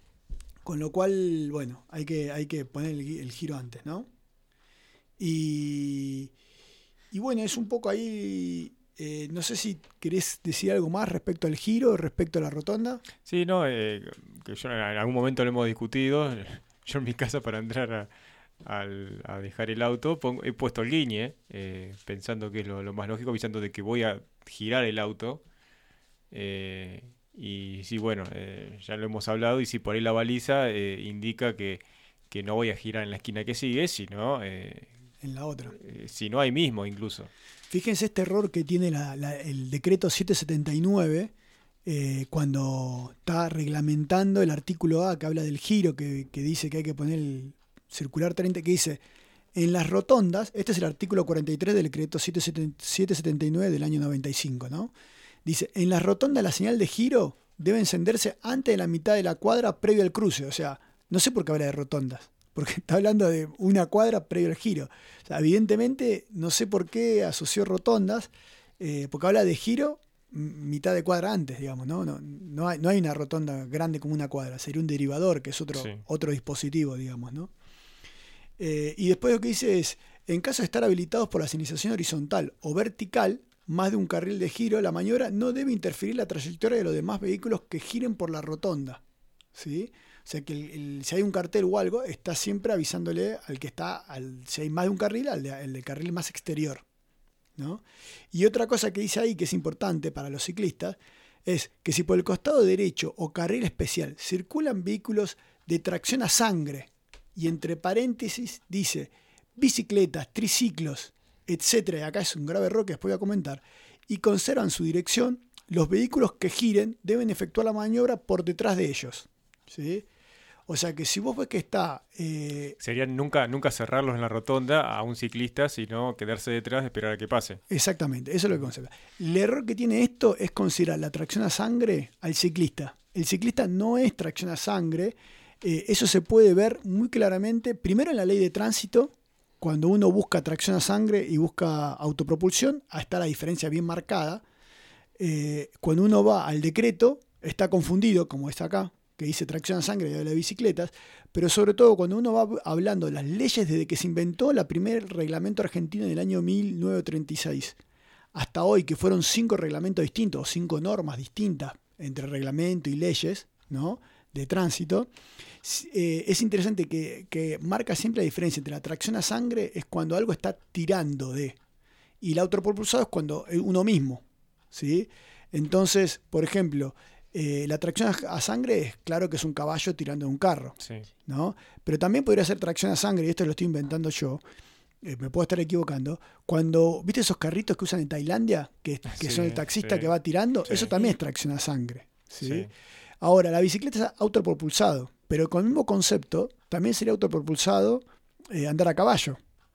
Con lo cual, bueno, hay que, hay que poner el, el giro antes, ¿no? Y, y bueno, es un poco ahí... Eh, no sé si querés decir algo más respecto al giro, respecto a la rotonda. Sí, no, eh, que yo en algún momento lo hemos discutido. Yo en mi casa, para entrar a, al, a dejar el auto, pongo, he puesto el guiñe, eh, pensando que es lo, lo más lógico, avisando de que voy a girar el auto. Eh, y sí, bueno, eh, ya lo hemos hablado, y si por ahí la baliza eh, indica que, que no voy a girar en la esquina que sigue, sino eh, en la otra. Eh, si no ahí mismo incluso. Fíjense este error que tiene la, la, el decreto setecientos setenta y nueve eh, cuando está reglamentando el artículo A que habla del giro, que, que dice que hay que poner el circular treinta, que dice, en las rotondas, este es el artículo cuarenta y tres del decreto setecientos setenta y nueve del año noventa y cinco, ¿no? Dice, en las rotondas la señal de giro debe encenderse antes de la mitad de la cuadra previo al cruce. O sea, no sé por qué habla de rotondas, porque está hablando de una cuadra previo al giro. O sea, evidentemente, no sé por qué asoció rotondas, eh, porque habla de giro mitad de cuadra antes, digamos, ¿no? No, no, hay, no hay una rotonda grande como una cuadra, sería un derivador, que es otro, sí. otro dispositivo, digamos, ¿no? Eh, y después lo que dice es, en caso de estar habilitados por la señalización horizontal o vertical, más de un carril de giro, la maniobra no debe interferir la trayectoria de los demás vehículos que giren por la rotonda, ¿sí? O sea que el, el, si hay un cartel o algo, está siempre avisándole al que está, al, si hay más de un carril, al de, al de carril más exterior, ¿no? Y otra cosa que dice ahí que es importante para los ciclistas es que si por el costado derecho o carril especial circulan vehículos de tracción a sangre, y entre paréntesis dice bicicletas, triciclos, etcétera, y acá es un grave error que después voy a comentar, y conservan su dirección, los vehículos que giren deben efectuar la maniobra por detrás de ellos, ¿sí? O sea que si vos ves que está... Eh, Sería nunca, nunca cerrarlos en la rotonda a un ciclista, sino quedarse detrás y esperar a que pase. Exactamente, eso es lo que considera. El error que tiene esto es considerar la tracción a sangre al ciclista. El ciclista no es tracción a sangre, eh, eso se puede ver muy claramente, primero en la ley de tránsito, cuando uno busca tracción a sangre y busca autopropulsión, ahí está la diferencia bien marcada. Eh, cuando uno va al decreto, está confundido, como está acá, que dice tracción a sangre y habla de bicicletas, pero sobre todo cuando uno va hablando de las leyes desde que se inventó el primer reglamento argentino en el año mil novecientos treinta y seis, hasta hoy, que fueron cinco reglamentos distintos, o cinco normas distintas entre reglamento y leyes, ¿no?, de tránsito, eh, es interesante que, que marca siempre la diferencia entre la tracción a sangre es cuando algo está tirando de, y el autopropulsado es cuando uno mismo, ¿sí? Entonces, por ejemplo, eh, la tracción a sangre es claro que es un caballo tirando de un carro, sí. ¿no? Pero también podría ser tracción a sangre, y esto lo estoy inventando yo, eh, me puedo estar equivocando, cuando, ¿viste esos carritos que usan en Tailandia? Que, que sí, son el taxista sí. que va tirando, sí. eso también es tracción a sangre, ¿sí? Sí. Ahora, la bicicleta es autopropulsado, pero con el mismo concepto también sería autopropulsado eh, andar a caballo.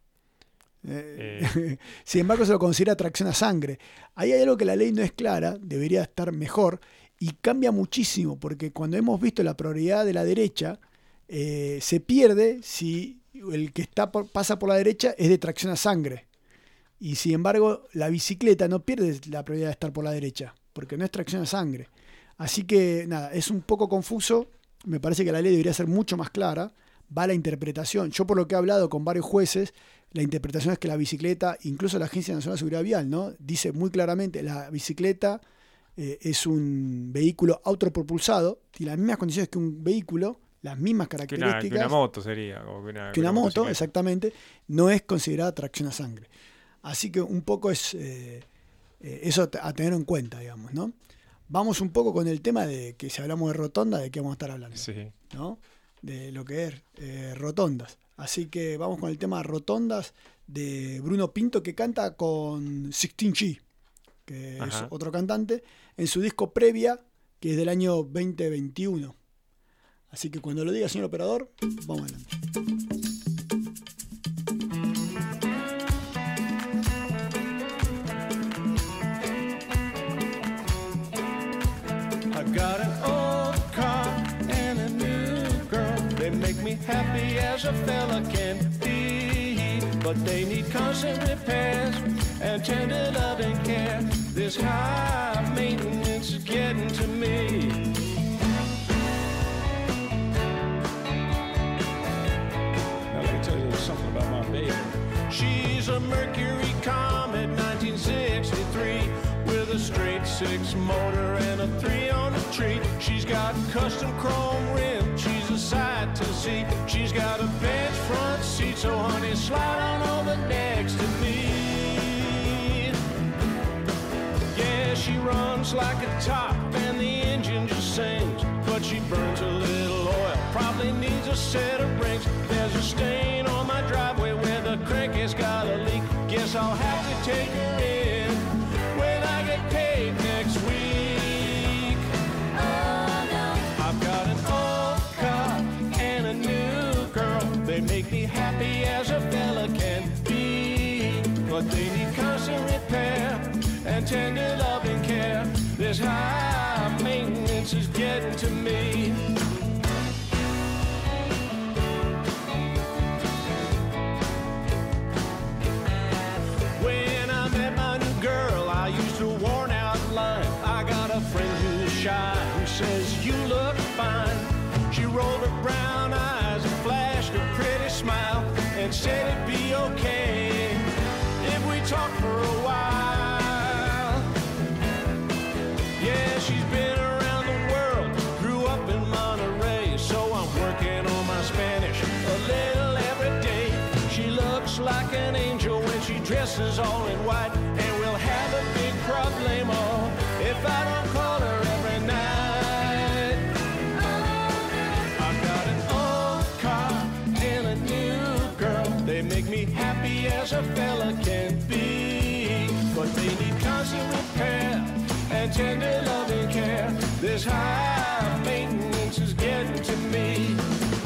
Eh, eh. Sin embargo, se lo considera tracción a sangre. Ahí hay algo que la ley no es clara, debería estar mejor, y cambia muchísimo, porque cuando hemos visto la prioridad de la derecha, eh, se pierde si el que está por, pasa por la derecha es de tracción a sangre. Y sin embargo, la bicicleta no pierde la prioridad de estar por la derecha, porque no es tracción a sangre. Así que, nada, es un poco confuso. Me parece que la ley debería ser mucho más clara. Va la interpretación. Yo, por lo que he hablado con varios jueces, la interpretación es que la bicicleta, incluso la Agencia Nacional de Seguridad Vial, ¿no?, dice muy claramente la bicicleta eh, es un vehículo autopropulsado, tiene las mismas condiciones que un vehículo, las mismas características. Que una, que una moto sería. O que una, que una, una moto, exactamente, no es considerada tracción a sangre. Así que un poco es eh, eh, eso a tener en cuenta, digamos, ¿no? Vamos un poco con el tema de que si hablamos de rotonda, ¿de qué vamos a estar hablando? Sí. ¿No? De lo que es eh, rotondas. Así que vamos con el tema rotondas de Bruno Pinto, que canta con Sixteen G, que Ajá. es otro cantante, en su disco Previa, que es del año veinte veintiuno. Así que cuando lo diga, señor operador, vamos adelante. Got an old car and a new girl. They make me happy as a fella can be, but they need constant repairs and tender love and care. This high maintenance is getting to me. Now let me tell you something about my baby. She's a Mercury Comet nineteen sixty-three with a straight six motor and a three on the tree. She's got custom chrome rims, she's a sight to see. She's got a bench front seat, so honey, slide on over next to me. Yeah, she runs like a top and the engine guess I'll have to take her in when I get paid next week. Oh no. I've got an old car and a new girl. They make me happy as a fella can be, but they need constant repair and tender love and care. This high maintenance is getting to me. When I met my new girl, I used a worn out line. I got a friend who's shy, who says, you look fine. She rolled her brown eyes and flashed a pretty smile and said it'd be okay if we talked for a while. Yeah, she's been around the world, grew up in Monterey, so I'm working on my Spanish a little every day. She looks like an angel when she dresses all in white, and we'll have a big problemo if I don't call her every night. I've got an old car and a new girl. They make me happy as a fella can be, but they need constant repair and tender love and care. This high maintenance is getting to me.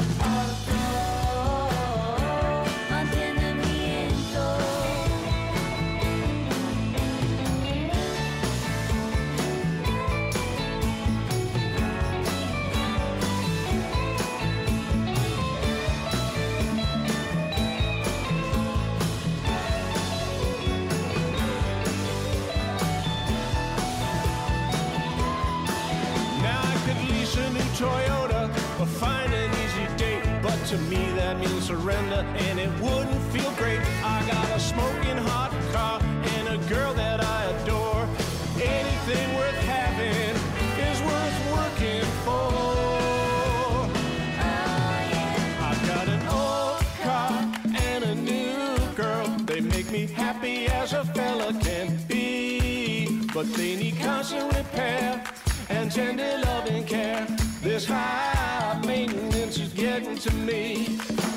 Toyota, or find an easy date, but to me that means surrender, and it wouldn't feel great. I got a smoking hot car and a girl that I adore. Anything worth having is worth working for. Oh, yeah. I've got an old car and a new girl. They make me happy as a fella can be, but they need constant repair and tender love and care. This high maintenance is getting to me.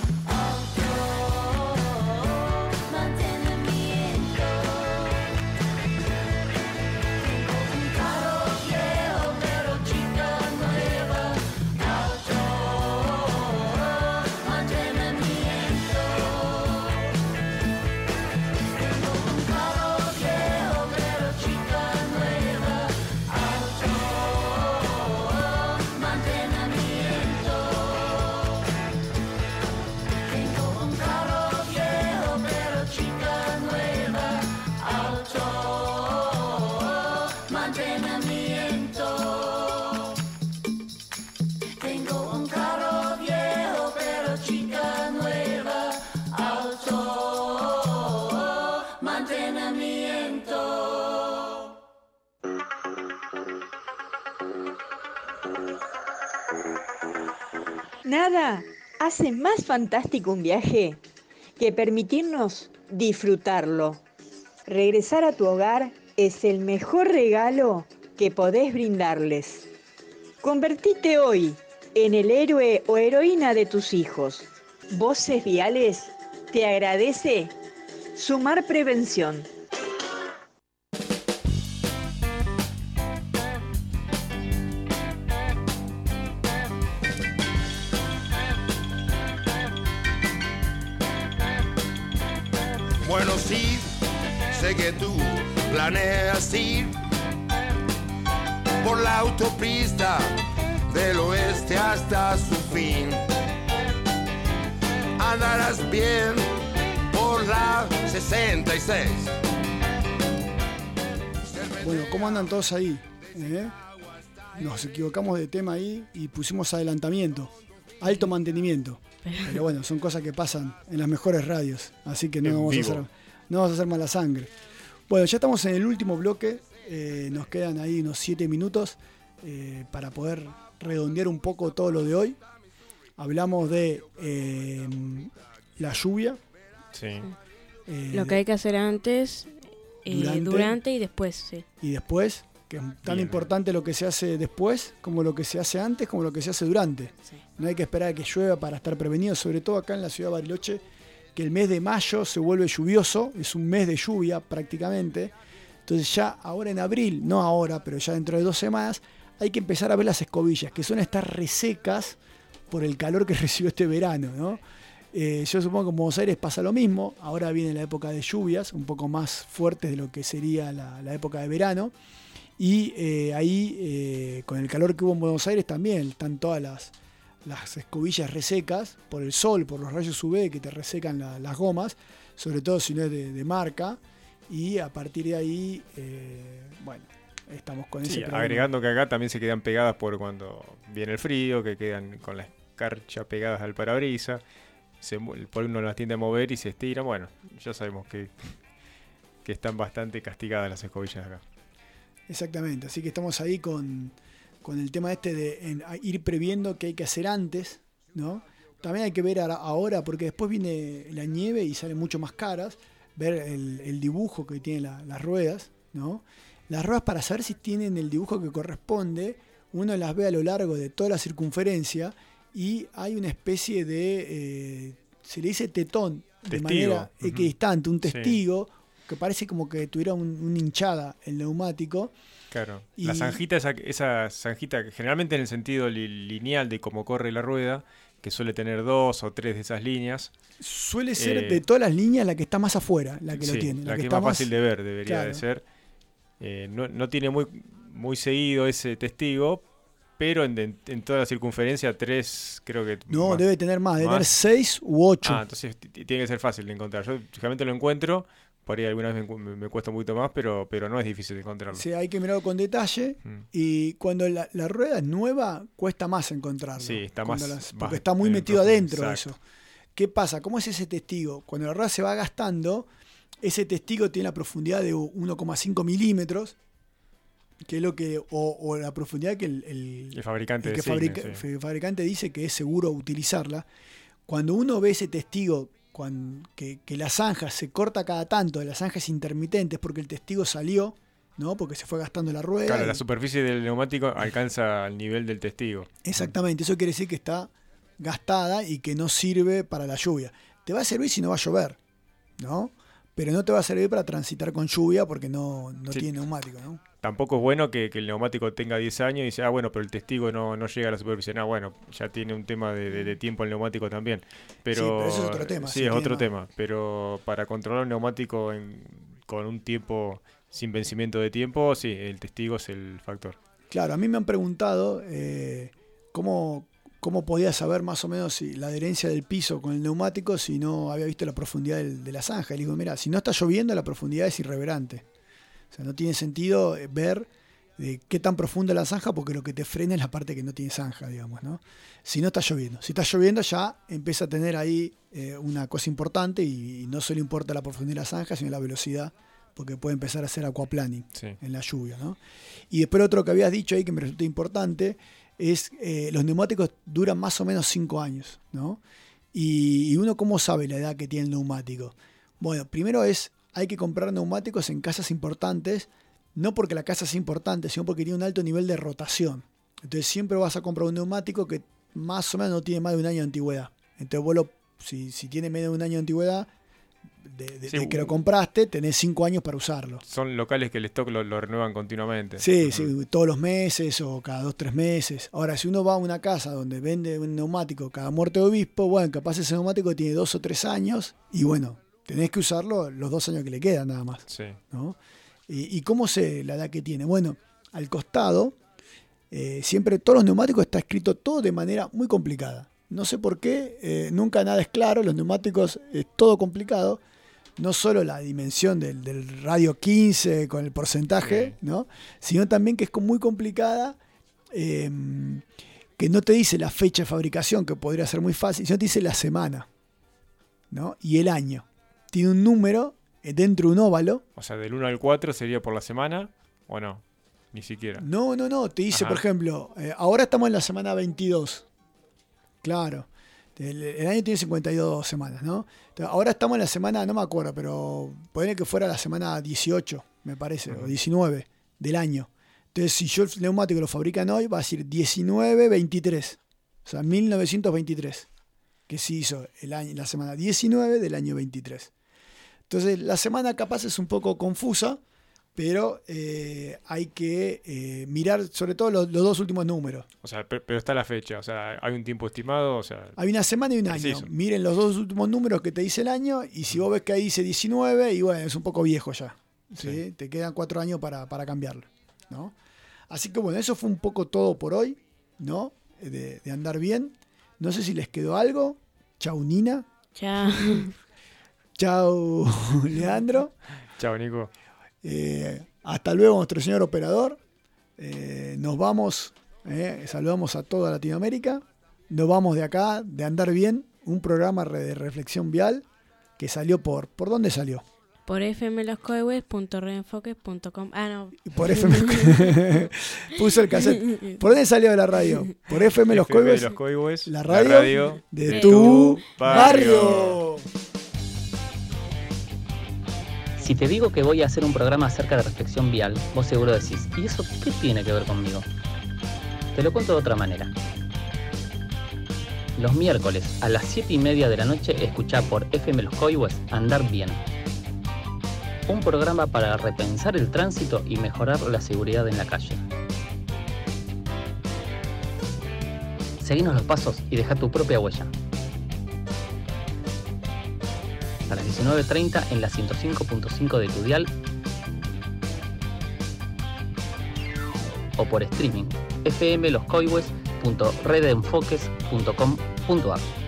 Nada hace más fantástico un viaje que permitirnos disfrutarlo. Regresar a tu hogar es el mejor regalo que podés brindarles. Convertite hoy en el héroe o heroína de tus hijos. Voces Viales te agradece Sumar Prevención. Bueno, sí, sé que tú planeas ir por la autopista del oeste hasta su fin. Andarás bien por la sesenta y seis. Bueno, ¿cómo andan todos ahí? ¿Eh? Nos equivocamos de tema ahí y pusimos adelantamiento, alto mantenimiento. Pero bueno, son cosas que pasan en las mejores radios, así que no vamos a, hacer, no vamos a hacer mala sangre. Bueno, ya estamos en el último bloque, eh, nos quedan ahí unos siete minutos eh, para poder redondear un poco todo lo de hoy. Hablamos de eh, la lluvia. Sí. Eh, lo que hay que hacer antes, eh, durante, durante y después. Sí. Y después, que es tan Bien. importante lo que se hace después como lo que se hace antes, como lo que se hace durante. Sí. No hay que esperar a que llueva para estar prevenido, sobre todo acá en la ciudad de Bariloche, que el mes de mayo se vuelve lluvioso, es un mes de lluvia prácticamente. Entonces ya ahora en abril, no ahora, pero ya dentro de dos semanas, hay que empezar a ver las escobillas, que son estas resecas por el calor que recibió este verano, ¿no? Eh, yo supongo que en Buenos Aires pasa lo mismo. Ahora viene la época de lluvias, un poco más fuertes de lo que sería la, la época de verano. Y eh, ahí, eh, con el calor que hubo en Buenos Aires también, están todas las, las escobillas resecas por el sol, por los rayos U V que te resecan la, las gomas, sobre todo si no es de, de marca. Y a partir de ahí, eh, bueno, estamos con sí, ese problema. Agregando que acá también se quedan pegadas por cuando viene el frío, que quedan con la escarcha pegadas al parabrisas. Se, por uno las tiende a mover y se estiran. Bueno, ya sabemos que, que están bastante castigadas las escobillas acá. Exactamente, así que estamos ahí con, con el tema este de en, ir previendo qué hay que hacer antes, ¿no? También hay que ver ahora, porque después viene la nieve y salen mucho más caras, ver el, el dibujo que tienen la, las ruedas, ¿no? Las ruedas, para saber si tienen el dibujo que corresponde, uno las ve a lo largo de toda la circunferencia. Y hay una especie de, eh, se le dice tetón, de testigo. manera uh-huh. equidistante, un testigo, sí. que parece como que tuviera un, una hinchada el neumático. Claro, y la zanjita, esa, esa zanjita, generalmente en el sentido li- lineal de cómo corre la rueda, que suele tener dos o tres de esas líneas. Suele ser eh, de todas las líneas la que está más afuera, la que sí, lo tiene. La, la que, que es está más fácil más, de ver, debería claro. de ser. Eh, no, no tiene muy, muy seguido ese testigo, pero en, en, en toda la circunferencia, tres, creo que... No, más, debe tener más, debe más. tener seis u ocho. Ah, entonces t- tiene que ser fácil de encontrar. Yo generalmente lo encuentro, por ahí alguna vez me, me, me cuesta un poquito más, pero, pero no es difícil de encontrarlo. Sí, hay que mirarlo con detalle. Mm. Y cuando la, la rueda es nueva, cuesta más encontrarlo. Sí, está más... Las, más porque está muy metido profundo, adentro exacto. eso. ¿Qué pasa? ¿Cómo es ese testigo? Cuando la rueda se va gastando, ese testigo tiene la profundidad de uno coma cinco milímetros, que es lo que, o, o la profundidad que el, el, el fabricante el que designe, fabrica, sí. el fabricante dice que es seguro utilizarla. Cuando uno ve ese testigo, cuando, que, que la zanja se corta cada tanto, la zanja es intermitente, es porque el testigo salió, ¿no? Porque se fue gastando la rueda. Claro, y... la superficie del neumático alcanza el nivel del testigo. Exactamente, eso quiere decir que está gastada y que no sirve para la lluvia. Te va a servir si no va a llover, ¿no? Pero no te va a servir para transitar con lluvia porque no, no sí. tiene neumático, ¿no? Tampoco es bueno que, que el neumático tenga diez años y dice, ah, bueno, pero el testigo no, no llega a la superficie. No, bueno, ya tiene un tema de, de, de tiempo el neumático también. Pero, sí, pero eso es otro tema. Sí, sí es otro más. tema. Pero para controlar un neumático en, con un tiempo sin vencimiento de tiempo, sí, el testigo es el factor. Claro, a mí me han preguntado eh, cómo, cómo podía saber más o menos si la adherencia del piso con el neumático si no había visto la profundidad del, de la zanja. Y le digo, mira, si no está lloviendo, la profundidad es irreverente. O sea, no tiene sentido ver de qué tan profunda es la zanja porque lo que te frena es la parte que no tiene zanja, digamos, ¿no? Si no está lloviendo. Si está lloviendo ya empieza a tener ahí eh, una cosa importante y, y no solo importa la profundidad de la zanja, sino la velocidad, porque puede empezar a hacer aquaplaning sí. en la lluvia, ¿no? Y después otro que habías dicho ahí que me resultó importante es eh, los neumáticos duran más o menos cinco años, ¿no? Y, y uno ¿cómo sabe la edad que tiene el neumático? Bueno, primero es hay que comprar neumáticos en casas importantes, no porque la casa sea importante, sino porque tiene un alto nivel de rotación. Entonces siempre vas a comprar un neumático que más o menos no tiene más de un año de antigüedad. Entonces vos lo, si, si tiene menos de un año de antigüedad, de, de, sí, de que lo compraste, tenés cinco años para usarlo. Son locales que el stock lo, lo renuevan continuamente. Sí, uh-huh. sí, todos los meses o cada dos, tres meses. Ahora, si uno va a una casa donde vende un neumático cada muerte de obispo, bueno, capaz ese neumático tiene dos o tres años y bueno, tenés que usarlo los dos años que le quedan nada más. Sí. ¿No? ¿Y, ¿Y cómo sé la edad que tiene? Bueno, al costado, eh, siempre todos los neumáticos está escrito todo de manera muy complicada. No sé por qué, eh, nunca nada es claro, los neumáticos es todo complicado. No solo la dimensión del, del radio quince con el porcentaje, sí. ¿no? Sino también que es muy complicada, eh, que no te dice la fecha de fabricación, que podría ser muy fácil, sino te dice la semana, ¿no? Y el año. Tiene un número dentro de un óvalo. O sea, del uno al cuatro sería por la semana, ¿o no? Ni siquiera. No, no, no. Te dice, Ajá. por ejemplo, eh, ahora estamos en la semana veintidós. Claro. El, el año tiene cincuenta y dos semanas, ¿no? Entonces, ahora estamos en la semana, no me acuerdo, pero puede que fuera la semana dieciocho, me parece, uh-huh. o diecinueve del año. Entonces, si yo el neumático lo fabrican hoy, va a decir diecinueve veintitrés. O sea, mil novecientos veintitrés. que se hizo el año, la semana diecinueve del año veintitrés. Entonces la semana capaz es un poco confusa, pero eh, hay que eh, mirar sobre todo los, los dos últimos números. O sea, pero, pero está la fecha, o sea, hay un tiempo estimado, o sea... Hay una semana y un preciso. año. Miren los dos últimos números que te dice el año, y si vos ves que ahí dice diecinueve, y bueno, es un poco viejo ya. ¿sí? Sí. Te quedan cuatro años para, para cambiarlo, ¿no? Así que bueno, eso fue un poco todo por hoy, ¿no? De, de andar bien. No sé si les quedó algo. Chau, Nina. Chao. Chau, Leandro. Chao, Nico. Eh, hasta luego, nuestro señor operador. Eh, nos vamos, eh, saludamos a toda Latinoamérica. Nos vamos de acá, de Andar Bien, un programa de reflexión vial que salió por... ¿Por dónde salió? Por f m los coihues punto reenfoques punto com. Ah, no. Por F M... Puso el cassette. ¿Por dónde salió la radio? Por F M Los Coihues. La radio, la radio de, de tu barrio. barrio. Si te digo que voy a hacer un programa acerca de reflexión vial, vos seguro decís, ¿y eso qué tiene que ver conmigo? Te lo cuento de otra manera. Los miércoles a las siete y media de la noche escuchá por F M Los Coihues Andar Bien. Un programa para repensar el tránsito y mejorar la seguridad en la calle. Seguinos los pasos y deja tu propia huella. A las diecinueve treinta en la ciento cinco punto cinco de tu dial o por streaming f m los coihues punto red enfoques punto com punto a r.